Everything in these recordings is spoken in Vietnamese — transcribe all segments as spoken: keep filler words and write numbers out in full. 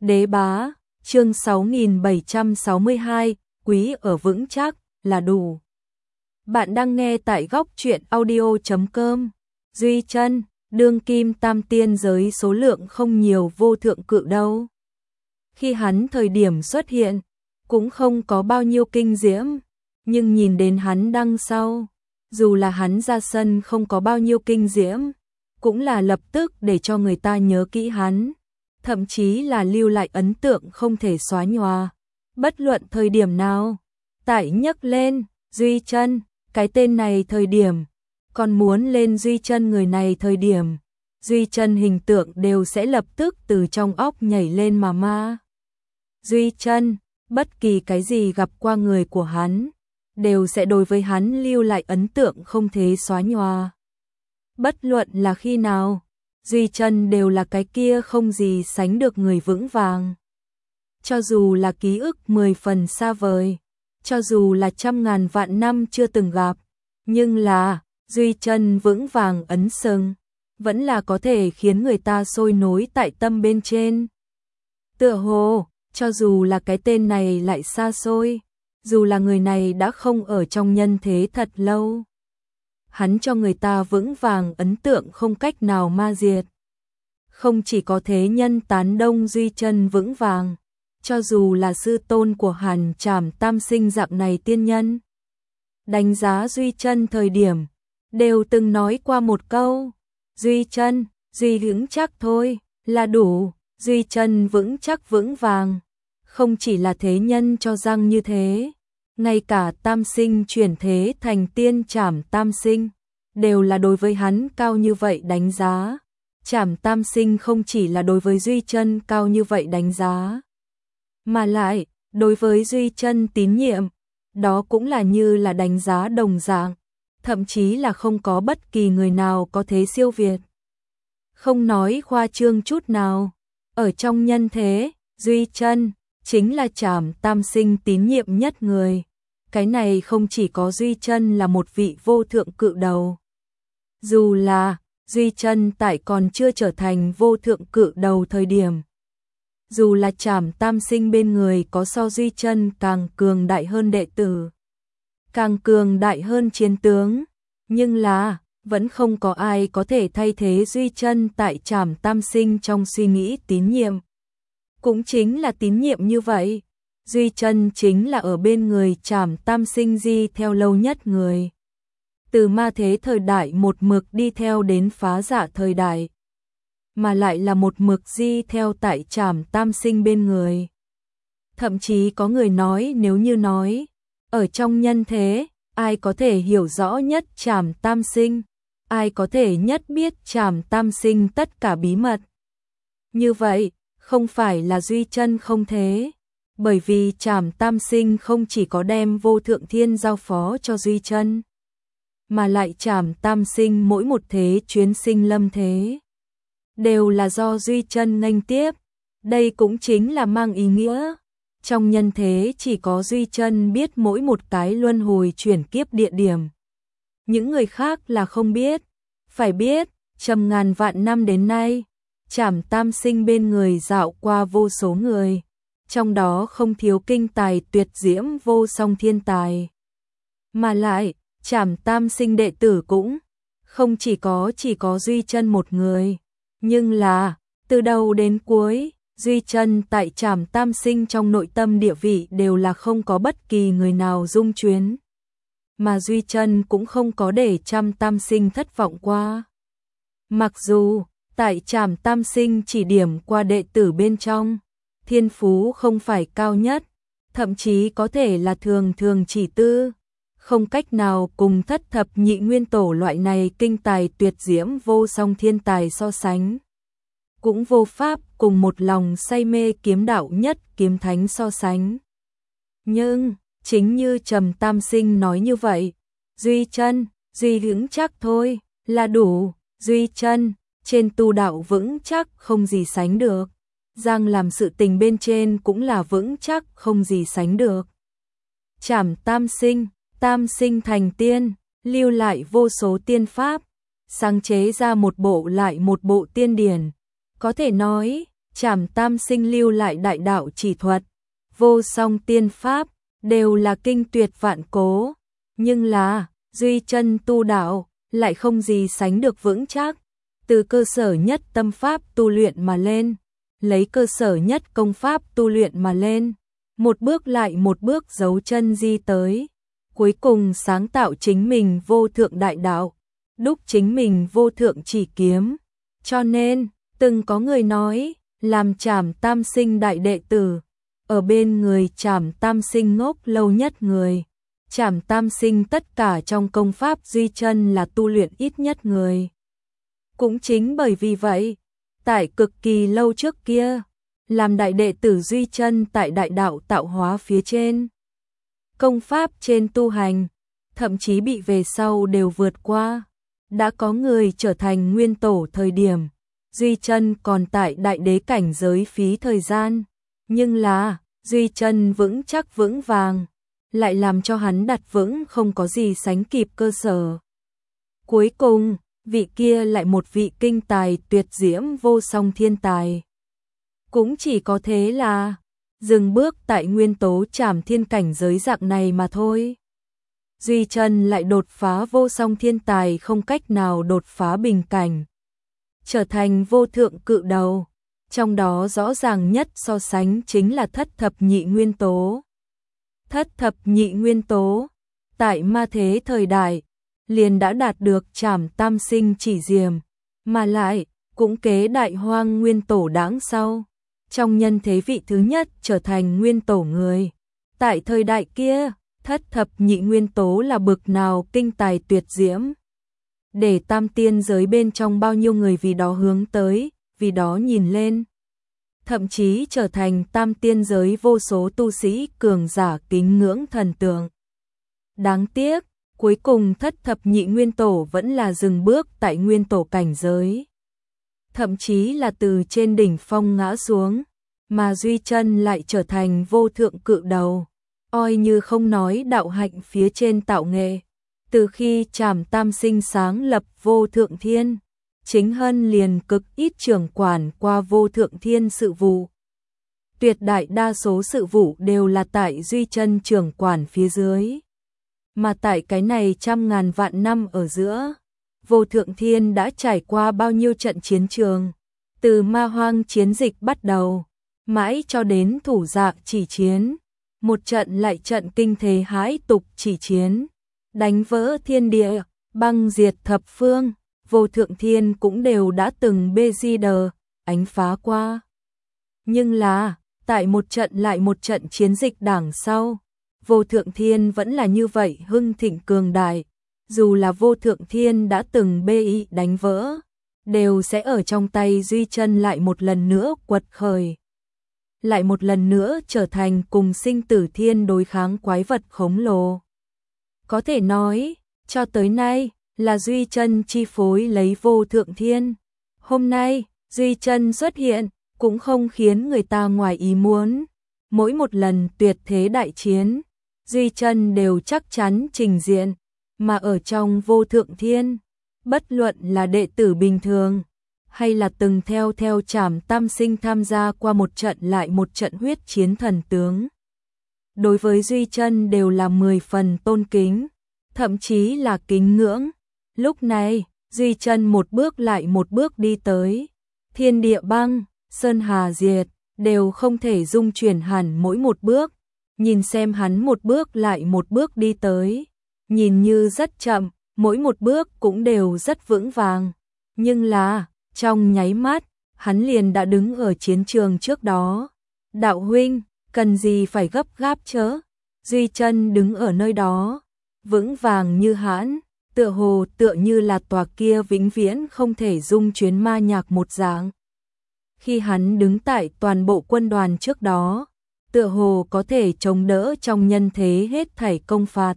Đế bá, chương sáu nghìn bảy trăm sáu mươi hai, quý ở vững chắc là đủ. Bạn đang nghe tại góc truyện audio chấm com. Duy Chân, đương kim tam tiên giới số lượng không nhiều vô thượng cự đâu. Khi hắn thời điểm xuất hiện, cũng không có bao nhiêu kinh diễm, nhưng nhìn đến hắn đằng sau, dù là hắn ra sân không có bao nhiêu kinh diễm, cũng là lập tức để cho người ta nhớ kỹ hắn, thậm chí là lưu lại ấn tượng không thể xóa nhòa. Bất luận thời điểm nào, tại nhắc lên Duy Chân, cái tên này thời điểm, còn muốn lên Duy Chân người này thời điểm, Duy Chân hình tượng đều sẽ lập tức từ trong óc nhảy lên mà ma. Duy Chân, bất kỳ cái gì gặp qua người của hắn, đều sẽ đối với hắn lưu lại ấn tượng không thể xóa nhòa. Bất luận là khi nào, Duy Chân đều là cái kia không gì sánh được người vững vàng. Cho dù là ký ức mười phần xa vời, cho dù là trăm ngàn vạn năm chưa từng gặp, nhưng là Duy Chân vững vàng ấn sừng, vẫn là có thể khiến người ta sôi nổi tại tâm bên trên. Tựa hồ, cho dù là cái tên này lại xa xôi, dù là người này đã không ở trong nhân thế thật lâu, hắn cho người ta vững vàng ấn tượng không cách nào ma diệt. Không chỉ có thế nhân tán đông Duy Chân vững vàng, cho dù là sư tôn của Hàn Trảm Tam Sinh dạng này tiên nhân, đánh giá Duy Chân thời điểm, đều từng nói qua một câu, Duy Chân, Duy vững chắc thôi, là đủ. Duy Chân vững chắc vững vàng, không chỉ là thế nhân cho rằng như thế, ngay cả Tam Sinh chuyển thế thành tiên Trảm Tam Sinh, đều là đối với hắn cao như vậy đánh giá. Trảm Tam Sinh không chỉ là đối với Duy Chân cao như vậy đánh giá, mà lại, đối với Duy Chân tín nhiệm, đó cũng là như là đánh giá đồng dạng, thậm chí là không có bất kỳ người nào có thế siêu việt. Không nói khoa trương chút nào, ở trong nhân thế, Duy Chân chính là Trảm Tam Sinh tín nhiệm nhất người. Cái này không chỉ có Duy Chân là một vị vô thượng cự đầu. Dù là Duy Chân tại còn chưa trở thành vô thượng cự đầu thời điểm, dù là Trảm Tam Sinh bên người có so Duy Chân càng cường đại hơn đệ tử, càng cường đại hơn chiến tướng, nhưng là vẫn không có ai có thể thay thế Duy Chân tại Trảm Tam Sinh trong suy nghĩ tín nhiệm. Cũng chính là tín nhiệm như vậy, Duy Chân chính là ở bên người Trảm Tam Sinh di theo lâu nhất người. Từ ma thế thời đại một mực đi theo đến phá dạ thời đại, mà lại là một mực di theo tại Trảm Tam Sinh bên người. Thậm chí có người nói nếu như nói, ở trong nhân thế, ai có thể hiểu rõ nhất Trảm Tam Sinh, ai có thể nhất biết Trảm Tam Sinh tất cả bí mật. Như vậy, không phải là Duy Chân không thế, bởi vì Trảm Tam Sinh không chỉ có đem vô thượng thiên giao phó cho Duy Chân, mà lại Trảm Tam Sinh mỗi một thế chuyến sinh lâm thế, đều là do Duy Chân nghênh tiếp. Đây cũng chính là mang ý nghĩa, trong nhân thế chỉ có Duy Chân biết mỗi một cái luân hồi chuyển kiếp địa điểm. Những người khác là không biết. Phải biết, trăm ngàn vạn năm đến nay, Trảm Tam Sinh bên người dạo qua vô số người, trong đó không thiếu kinh tài tuyệt diễm vô song thiên tài. Mà lại, Trảm Tam Sinh đệ tử cũng không chỉ có chỉ có Duy Chân một người, nhưng là từ đầu đến cuối, Duy Chân tại Trảm Tam Sinh trong nội tâm địa vị đều là không có bất kỳ người nào dung chuyến, mà Duy Chân cũng không có để Trảm Tam Sinh thất vọng qua. Mặc dù tại Trảm Tam Sinh chỉ điểm qua đệ tử bên trong, thiên phú không phải cao nhất, thậm chí có thể là thường thường chỉ tư, không cách nào cùng thất thập nhị nguyên tổ loại này kinh tài tuyệt diễm vô song thiên tài so sánh, cũng vô pháp cùng một lòng say mê kiếm đạo nhất kiếm thánh so sánh. Nhưng chính như Trảm Tam Sinh nói như vậy, Duy Chân, Duy vững chắc thôi, là đủ. Duy Chân trên tu đạo vững chắc không gì sánh được, giang làm sự tình bên trên cũng là vững chắc không gì sánh được. Trảm Tam Sinh, Tam Sinh thành tiên, lưu lại vô số tiên pháp, sáng chế ra một bộ lại một bộ tiên điển, có thể nói Trảm Tam Sinh lưu lại đại đạo chỉ thuật, vô song tiên pháp, đều là kinh tuyệt vạn cố, nhưng là Duy Chân tu đạo lại không gì sánh được vững chắc, từ cơ sở nhất tâm pháp tu luyện mà lên, lấy cơ sở nhất công pháp tu luyện mà lên, một bước lại một bước giấu chân di tới, cuối cùng sáng tạo chính mình vô thượng đại đạo, đúc chính mình vô thượng chỉ kiếm. Cho nên, từng có người nói, làm Trảm Tam Sinh đại đệ tử, ở bên người Trảm Tam Sinh ngốc lâu nhất người. Trảm Tam Sinh tất cả trong công pháp Duy Chân là tu luyện ít nhất người. Cũng chính bởi vì vậy, tại cực kỳ lâu trước kia, làm đại đệ tử Duy Chân tại đại đạo tạo hóa phía trên, công pháp trên tu hành, thậm chí bị về sau đều vượt qua. Đã có người trở thành nguyên tổ thời điểm, Duy Chân còn tại đại đế cảnh giới phí thời gian, nhưng là Duy Chân vững chắc vững vàng, lại làm cho hắn đặt vững không có gì sánh kịp cơ sở. Cuối cùng, vị kia lại một vị kinh tài tuyệt diễm vô song thiên tài. Cũng chỉ có thế là dừng bước tại nguyên tố Trảm Thiên cảnh giới dạng này mà thôi. Duy Chân lại đột phá vô song thiên tài không cách nào đột phá bình cảnh, trở thành vô thượng cự đầu, trong đó rõ ràng nhất so sánh chính là thất thập nhị nguyên tố. Thất thập nhị nguyên tố, tại ma thế thời đại, liền đã đạt được Trảm Tam Sinh chỉ diềm, mà lại cũng kế đại hoang nguyên tổ đãng sau, trong nhân thế vị thứ nhất trở thành nguyên tổ người. Tại thời đại kia, thất thập nhị nguyên tố là bực nào kinh tài tuyệt diễm, để tam tiên giới bên trong bao nhiêu người vì đó hướng tới, vì đó nhìn lên, thậm chí trở thành tam tiên giới vô số tu sĩ cường giả kính ngưỡng thần tượng. Đáng tiếc, cuối cùng thất thập nhị nguyên tổ vẫn là dừng bước tại nguyên tổ cảnh giới, thậm chí là từ trên đỉnh phong ngã xuống, mà Duy Chân lại trở thành vô thượng cự đầu, oi như không nói đạo hạnh phía trên tạo nghệ. Từ khi Trảm Tam Sinh sáng lập vô thượng thiên, chính Hân liền cực ít trưởng quản qua vô thượng thiên sự vụ. Tuyệt đại đa số sự vụ đều là tại Duy Chân trưởng quản phía dưới. Mà tại cái này trăm ngàn vạn năm ở giữa, vô thượng thiên đã trải qua bao nhiêu trận chiến trường, từ ma hoang chiến dịch bắt đầu, mãi cho đến thủ dạ chỉ chiến, một trận lại trận kinh thế hãi tục chỉ chiến, đánh vỡ thiên địa, băng diệt thập phương, vô thượng thiên cũng đều đã từng bê di đờ, ánh phá qua. Nhưng là, tại một trận lại một trận chiến dịch đằng sau, vô thượng thiên vẫn là như vậy hưng thịnh cường đại, dù là vô thượng thiên đã từng bê y đánh vỡ, đều sẽ ở trong tay Duy Chân lại một lần nữa quật khởi. Lại một lần nữa trở thành cùng sinh tử thiên đối kháng quái vật khổng lồ. Có thể nói, cho tới nay, là Duy Chân chi phối lấy vô thượng thiên. Hôm nay, Duy Chân xuất hiện, cũng không khiến người ta ngoài ý muốn. Mỗi một lần tuyệt thế đại chiến, Duy Chân đều chắc chắn trình diện, mà ở trong vô thượng thiên, bất luận là đệ tử bình thường, hay là từng theo theo Trảm Tam Sinh tham gia qua một trận lại một trận huyết chiến thần tướng. Đối với Duy Chân đều là mười phần tôn kính, thậm chí là kính ngưỡng. Lúc này, Duy Chân một bước lại một bước đi tới, thiên địa băng, sơn hà diệt, đều không thể dung chuyển hẳn mỗi một bước, nhìn xem hắn một bước lại một bước đi tới, nhìn như rất chậm, mỗi một bước cũng đều rất vững vàng, nhưng là, trong nháy mắt, hắn liền đã đứng ở chiến trường trước đó. Đạo huynh, cần gì phải gấp gáp chớ? Duy Chân đứng ở nơi đó, vững vàng như hãn, tựa hồ tựa như là tòa kia vĩnh viễn không thể dung chuyến ma nhạc một dạng. Khi hắn đứng tại toàn bộ quân đoàn trước đó, tựa hồ có thể chống đỡ trong nhân thế hết thảy công phạt,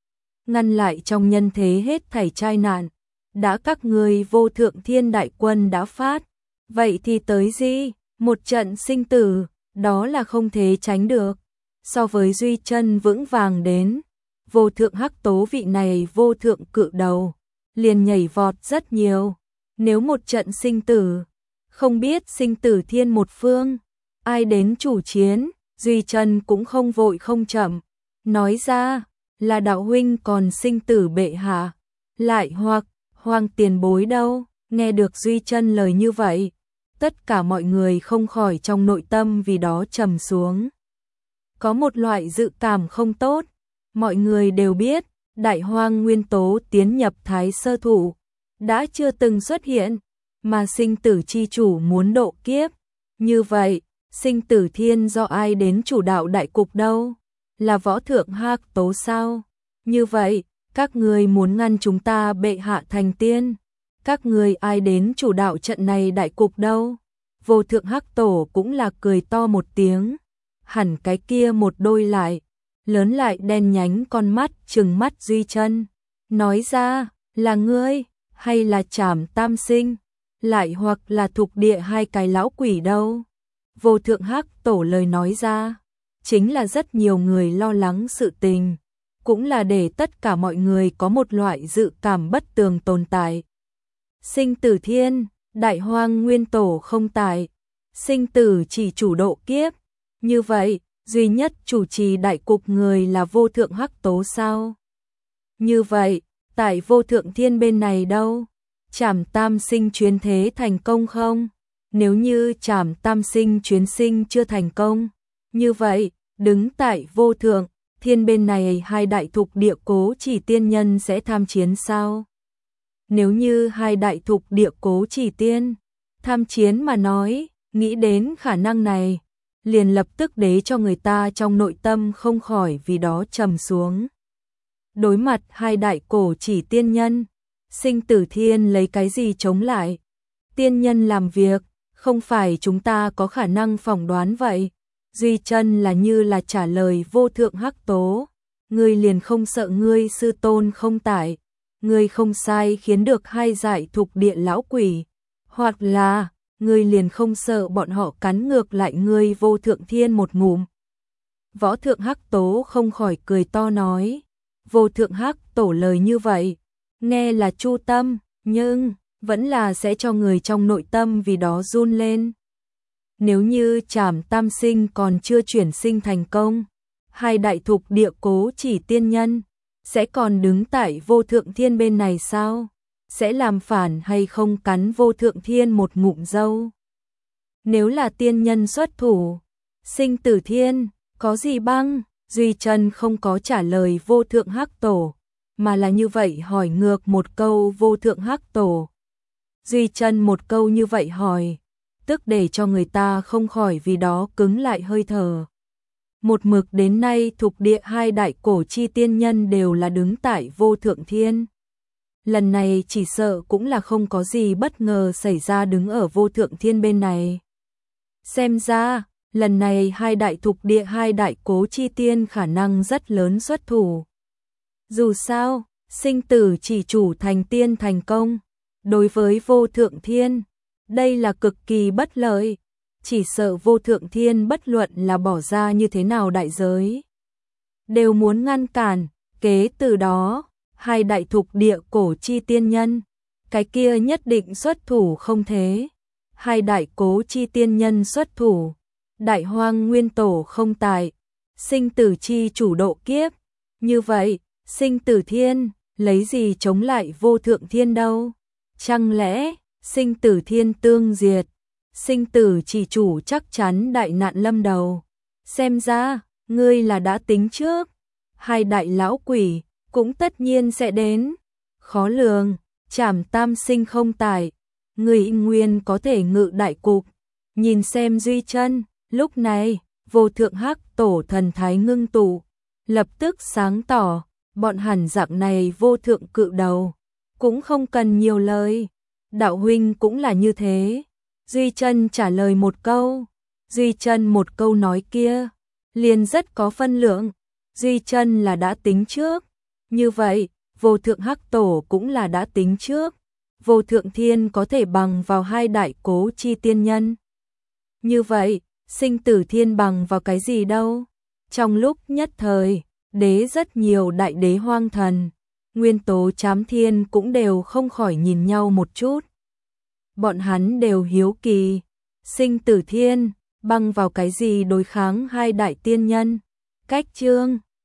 ngăn lại trong nhân thế hết thảy tai nạn. Đã các người vô thượng thiên đại quân đã phát, vậy thì tới gì? Một trận sinh tử, đó là không thể tránh được. So với Duy Chân vững vàng đến, vô thượng hắc tố vị này vô thượng cự đầu, liền nhảy vọt rất nhiều. Nếu một trận sinh tử, Không biết sinh tử thiên một phương, ai đến chủ chiến, Duy Chân cũng không vội không chậm, nói ra, là đạo huynh còn sinh tử bệ hạ, lại hoặc, Hoàng tiền bối đâu, nghe được Duy Chân lời như vậy, tất cả mọi người không khỏi trong nội tâm vì đó trầm xuống. Có một loại dự cảm không tốt, mọi người đều biết, Đại Hoang Nguyên Tố tiến nhập Thái Sơ Thủ, đã chưa từng xuất hiện, mà sinh tử chi chủ muốn độ kiếp. Như vậy, sinh tử thiên do ai đến chủ đạo đại cục đâu? Là Võ Thượng Hắc Tố sao? Như vậy, các người muốn ngăn chúng ta bệ hạ thành tiên? Các người ai đến chủ đạo trận này đại cục đâu? Vô Thượng Hắc Tổ cũng là cười to một tiếng, hẳn cái kia một đôi lại, lớn lại đen nhánh con mắt trừng mắt Duy Chân, nói ra, là ngươi, hay là Trảm Tam Sinh, lại hoặc là Thục Địa hai cái lão quỷ đâu? Vô Thượng Hắc Tổ lời nói ra, chính là rất nhiều người lo lắng sự tình, cũng là để tất cả mọi người có một loại dự cảm bất tường tồn tại. Sinh tử thiên, Đại Hoang Nguyên Tổ không tại, sinh tử chỉ chủ độ kiếp, như vậy, duy nhất chủ trì đại cục người là Vô Thượng Hắc Tố sao? Như vậy, tại Vô Thượng Thiên bên này đâu? Trảm Tam Sinh chuyến thế thành công không? Nếu như Trảm Tam Sinh chuyến sinh chưa thành công, như vậy, đứng tại Vô Thượng Thiên bên này hai đại thục địa Cố Chỉ tiên nhân sẽ tham chiến sao? Nếu như hai đại thục địa Cố Chỉ tiên tham chiến mà nói, nghĩ đến khả năng này, liền lập tức để cho người ta trong nội tâm không khỏi vì đó trầm xuống. Đối mặt hai đại cổ chỉ tiên nhân, sinh tử thiên lấy cái gì chống lại? Tiên nhân làm việc, không phải chúng ta có khả năng phỏng đoán vậy. Duy Chân là như là trả lời Vô Thượng Hắc Tố, ngươi liền không sợ ngươi sư tôn không tại, ngươi không sai khiến được hai giải thục địa lão quỷ, hoặc là ngươi liền không sợ bọn họ cắn ngược lại ngươi Vô Thượng Thiên một ngụm. Võ Thượng Hắc Tố không khỏi cười to nói, Vô Thượng Hắc Tổ lời như vậy, nghe là chu tâm, nhưng vẫn là sẽ cho người trong nội tâm vì đó run lên. Nếu như Trảm Tam Sinh còn chưa chuyển sinh thành công, hai đại thục địa Cố Chỉ tiên nhân sẽ còn đứng tại Vô Thượng Thiên bên này sao? Sẽ làm phản hay không cắn Vô Thượng Thiên một ngụm dâu? Nếu là tiên nhân xuất thủ, sinh tử thiên, có gì băng? Duy Chân không có trả lời Vô Thượng Hắc Tổ, mà là như vậy hỏi ngược một câu Vô Thượng Hắc Tổ. Duy Chân một câu như vậy hỏi, tức để cho người ta không khỏi vì đó cứng lại hơi thở. Một mực đến nay thục địa hai đại cổ chi tiên nhân đều là đứng tại Vô Thượng Thiên. Lần này chỉ sợ cũng là không có gì bất ngờ xảy ra đứng ở Vô Thượng Thiên bên này. Xem ra, lần này hai đại thục địa hai đại cố chi tiên khả năng rất lớn xuất thủ. Dù sao, sinh tử chỉ chủ thành tiên thành công, đối với Vô Thượng Thiên, đây là cực kỳ bất lợi, chỉ sợ Vô Thượng Thiên bất luận là bỏ ra như thế nào đại giới, đều muốn ngăn cản, kế từ đó, hai đại thục địa cổ chi tiên nhân, cái kia nhất định xuất thủ không thế. Hai đại cố chi tiên nhân xuất thủ, Đại Hoang Nguyên Tổ không tại, sinh tử chi chủ độ kiếp, như vậy, sinh tử thiên, lấy gì chống lại Vô Thượng Thiên đâu? Chẳng lẽ, sinh tử thiên tương diệt, sinh tử chỉ chủ chắc chắn đại nạn lâm đầu. Xem ra, ngươi là đã tính trước, hai đại lão quỷ, cũng tất nhiên sẽ đến. Khó lường, Trảm Tam Sinh không tại, người nguyên có thể ngự đại cục. Nhìn xem Duy Chân, lúc này, Vô Thượng Hắc Tổ thần thái ngưng tụ, lập tức sáng tỏ, bọn hẳn dạng này vô thượng cự đầu, cũng không cần nhiều lời. Đạo huynh cũng là như thế. Duy Chân trả lời một câu, Duy Chân một câu nói kia, liền rất có phân lượng. Duy Chân là đã tính trước, như vậy, Vô Thượng Hắc Tổ cũng là đã tính trước. Vô Thượng Thiên có thể bằng vào hai đại cố chi tiên nhân. Như vậy, sinh tử thiên bằng vào cái gì đâu? Trong lúc nhất thời, đế rất nhiều đại đế hoang thần, nguyên tố chám thiên cũng đều không khỏi nhìn nhau một chút. bọn hắn đều hiếu kỳ, Sinh Tử Thiên băng vào cái gì đối kháng hai đại tiên nhân. Cách chương